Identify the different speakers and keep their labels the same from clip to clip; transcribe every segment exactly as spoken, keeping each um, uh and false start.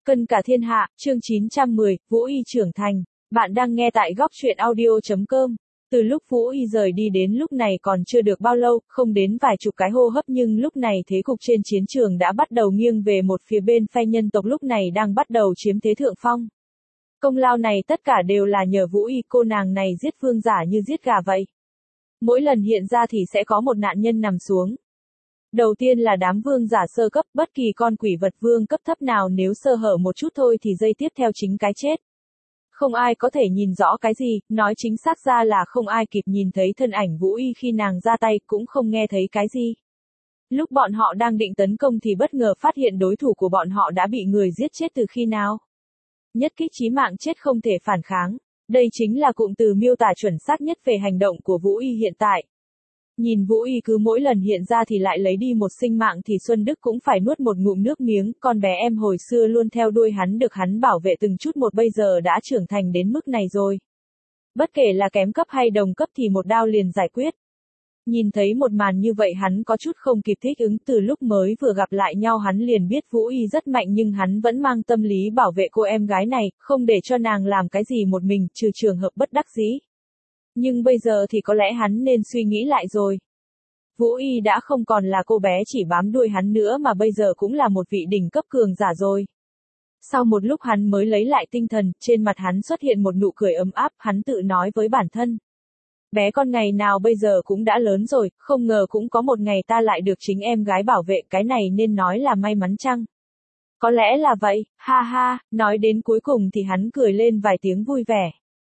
Speaker 1: Cân cả thiên hạ, chương chín trăm mười, Vũ Y trưởng thành. Bạn đang nghe tại góc truyện audio.com. Từ lúc Vũ Y rời đi đến lúc này còn chưa được bao lâu, không đến vài chục cái hô hấp nhưng lúc này thế cục trên chiến trường đã bắt đầu nghiêng về một phía bên phe nhân tộc lúc này đang bắt đầu chiếm thế thượng phong. Công lao này tất cả đều là nhờ Vũ Y, cô nàng này giết vương giả như giết gà vậy. Mỗi lần hiện ra thì sẽ có một nạn nhân nằm xuống. Đầu tiên là đám vương giả sơ cấp, bất kỳ con quỷ vật vương cấp thấp nào nếu sơ hở một chút thôi thì giây tiếp theo chính cái chết. Không ai có thể nhìn rõ cái gì, nói chính xác ra là không ai kịp nhìn thấy thân ảnh Vũ Y khi nàng ra tay, cũng không nghe thấy cái gì. Lúc bọn họ đang định tấn công thì bất ngờ phát hiện đối thủ của bọn họ đã bị người giết chết từ khi nào. Nhất kích chí mạng chết không thể phản kháng. Đây chính là cụm từ miêu tả chuẩn xác nhất về hành động của Vũ Y hiện tại. Nhìn Vũ Y cứ mỗi lần hiện ra thì lại lấy đi một sinh mạng thì Xuân Đức cũng phải nuốt một ngụm nước miếng, con bé em hồi xưa luôn theo đuôi hắn được hắn bảo vệ từng chút một bây giờ đã trưởng thành đến mức này rồi. Bất kể là kém cấp hay đồng cấp thì một đao liền giải quyết. Nhìn thấy một màn như vậy hắn có chút không kịp thích ứng, từ lúc mới vừa gặp lại nhau hắn liền biết Vũ Y rất mạnh nhưng hắn vẫn mang tâm lý bảo vệ cô em gái này, không để cho nàng làm cái gì một mình, trừ trường hợp bất đắc dĩ. Nhưng bây giờ thì có lẽ hắn nên suy nghĩ lại rồi. Vũ Y đã không còn là cô bé chỉ bám đuôi hắn nữa mà bây giờ cũng là một vị đỉnh cấp cường giả rồi. Sau một lúc hắn mới lấy lại tinh thần, trên mặt hắn xuất hiện một nụ cười ấm áp, hắn tự nói với bản thân. Bé con ngày nào bây giờ cũng đã lớn rồi, không ngờ cũng có một ngày ta lại được chính em gái bảo vệ, cái này nên nói là may mắn chăng? Có lẽ là vậy, ha ha, nói đến cuối cùng thì hắn cười lên vài tiếng vui vẻ.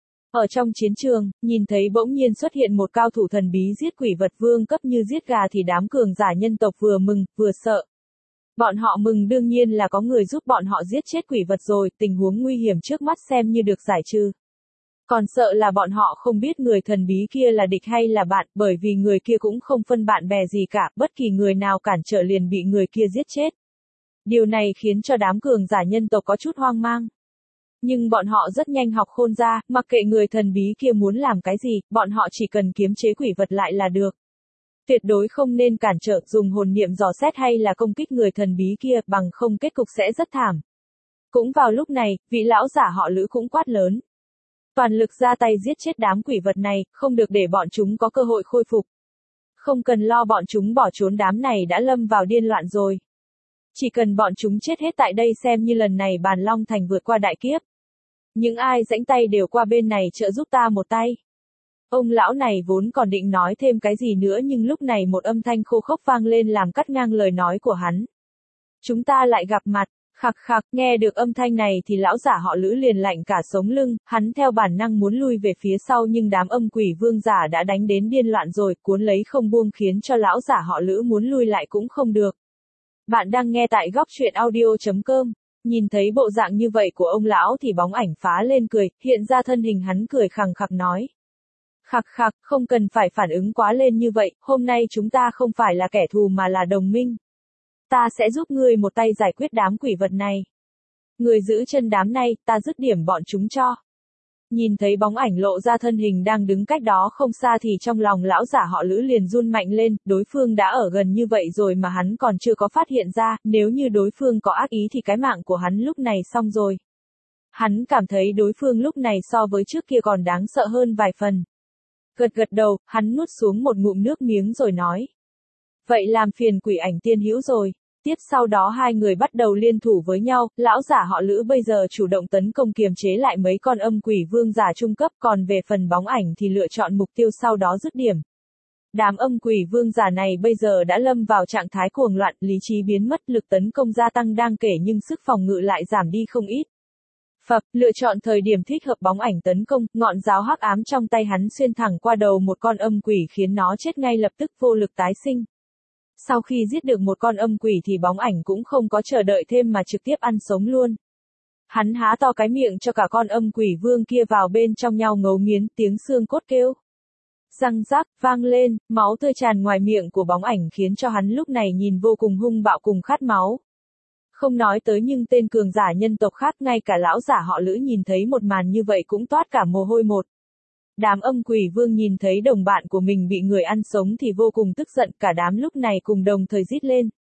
Speaker 1: Ở trong chiến trường, nhìn thấy bỗng nhiên xuất hiện một cao thủ thần bí giết quỷ vật vương cấp như giết gà thì đám cường giả nhân tộc vừa mừng, vừa sợ. Bọn họ mừng đương nhiên là có người giúp bọn họ giết chết quỷ vật rồi, tình huống nguy hiểm trước mắt xem như được giải trừ. Còn sợ là bọn họ không biết người thần bí kia là địch hay là bạn, bởi vì người kia cũng không phân bạn bè gì cả, bất kỳ người nào cản trở liền bị người kia giết chết. Điều này khiến cho đám cường giả nhân tộc có chút hoang mang. Nhưng bọn họ rất nhanh học khôn ra, mặc kệ người thần bí kia muốn làm cái gì, bọn họ chỉ cần kiếm chế quỷ vật lại là được. Tuyệt đối không nên cản trở, dùng hồn niệm dò xét hay là công kích người thần bí kia, bằng không kết cục sẽ rất thảm. Cũng vào lúc này, vị lão giả họ Lữ cũng quát lớn. Toàn lực ra tay giết chết đám quỷ vật này, không được để bọn chúng có cơ hội khôi phục. Không cần lo bọn chúng bỏ trốn, đám này đã lâm vào điên loạn rồi. Chỉ cần bọn chúng chết hết tại đây xem như lần này Bàn Long Thành vượt qua đại kiếp. Những ai rãnh tay đều qua bên này trợ giúp ta một tay. Ông lão này vốn còn định nói thêm cái gì nữa nhưng lúc này một âm thanh khô khốc vang lên làm cắt ngang lời nói của hắn. Chúng ta lại gặp mặt, khặc khặc, nghe được âm thanh này thì lão giả họ Lữ liền lạnh cả sống lưng, hắn theo bản năng muốn lui về phía sau nhưng đám âm quỷ vương giả đã đánh đến điên loạn rồi, cuốn lấy không buông khiến cho lão giả họ Lữ muốn lui lại cũng không được. Bạn đang nghe tại góc truyện audio.com. Nhìn thấy bộ dạng như vậy của ông lão thì bóng ảnh phá lên cười, hiện ra thân hình hắn cười khằng khặc nói. Khặc khặc, không cần phải phản ứng quá lên như vậy, hôm nay chúng ta không phải là kẻ thù mà là đồng minh. Ta sẽ giúp ngươi một tay giải quyết đám quỷ vật này. Người giữ chân đám này, ta dứt điểm bọn chúng cho. Nhìn thấy bóng ảnh lộ ra thân hình đang đứng cách đó không xa thì trong lòng lão giả họ Lữ liền run mạnh lên, đối phương đã ở gần như vậy rồi mà hắn còn chưa có phát hiện ra, nếu như đối phương có ác ý thì cái mạng của hắn lúc này xong rồi. Hắn cảm thấy đối phương lúc này so với trước kia còn đáng sợ hơn vài phần. Gật gật đầu, hắn nuốt xuống một ngụm nước miếng rồi nói. Vậy làm phiền Quỷ Ảnh tiên hữu rồi. Tiếp sau đó hai người bắt đầu liên thủ với nhau, lão giả họ Lữ bây giờ chủ động tấn công kiềm chế lại mấy con âm quỷ vương giả trung cấp, còn về phần bóng ảnh thì lựa chọn mục tiêu sau đó dứt điểm. Đám âm quỷ vương giả này bây giờ đã lâm vào trạng thái cuồng loạn, lý trí biến mất, lực tấn công gia tăng đáng kể nhưng sức phòng ngự lại giảm đi không ít. Phập, lựa chọn thời điểm thích hợp bóng ảnh tấn công, ngọn giáo hắc ám trong tay hắn xuyên thẳng qua đầu một con âm quỷ khiến nó chết ngay lập tức vô lực tái sinh. Sau khi giết được một con âm quỷ thì bóng ảnh cũng không có chờ đợi thêm mà trực tiếp ăn sống luôn. Hắn há to cái miệng cho cả con âm quỷ vương kia vào bên trong nhau ngấu nghiến, tiếng xương cốt kêu. Răng rắc, vang lên, máu tươi tràn ngoài miệng của bóng ảnh khiến cho hắn lúc này nhìn vô cùng hung bạo cùng khát máu. Không nói tới nhưng tên cường giả nhân tộc khác ngay cả lão giả họ Lữ nhìn thấy một màn như vậy cũng toát cả mồ hôi một. Đám âm quỷ vương nhìn thấy đồng bạn của mình bị người ăn sống thì vô cùng tức giận, cả đám lúc này cùng đồng thời rít lên.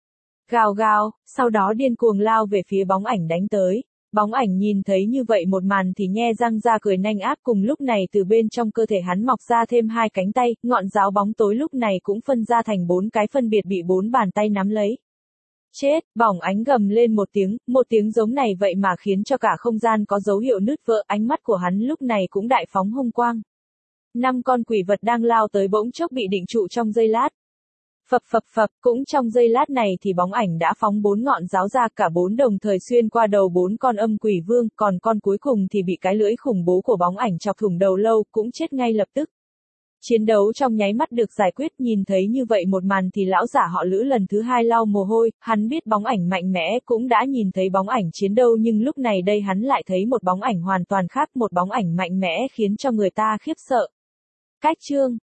Speaker 1: Gào gào, sau đó điên cuồng lao về phía bóng ảnh đánh tới. Bóng ảnh nhìn thấy như vậy một màn thì nhe răng ra cười nanh ác, cùng lúc này từ bên trong cơ thể hắn mọc ra thêm hai cánh tay, ngọn giáo bóng tối lúc này cũng phân ra thành bốn cái phân biệt bị bốn bàn tay nắm lấy. Chết, bỏng ánh gầm lên một tiếng, một tiếng giống này vậy mà khiến cho cả không gian có dấu hiệu nứt vỡ, ánh mắt của hắn lúc này cũng đại phóng hung quang. Năm con quỷ vật đang lao tới bỗng chốc bị định trụ trong giây lát. Phập phập phập, cũng trong giây lát này thì bóng ảnh đã phóng bốn ngọn giáo ra, cả bốn đồng thời xuyên qua đầu bốn con âm quỷ vương, còn con cuối cùng thì bị cái lưỡi khủng bố của bóng ảnh chọc thủng đầu lâu, cũng chết ngay lập tức. Chiến đấu trong nháy mắt được giải quyết, nhìn thấy như vậy một màn thì lão giả họ Lữ lần thứ hai lau mồ hôi, hắn biết bóng ảnh mạnh mẽ, cũng đã nhìn thấy bóng ảnh chiến đấu, nhưng lúc này đây hắn lại thấy một bóng ảnh hoàn toàn khác, một bóng ảnh mạnh mẽ khiến cho người ta khiếp sợ. Cách chương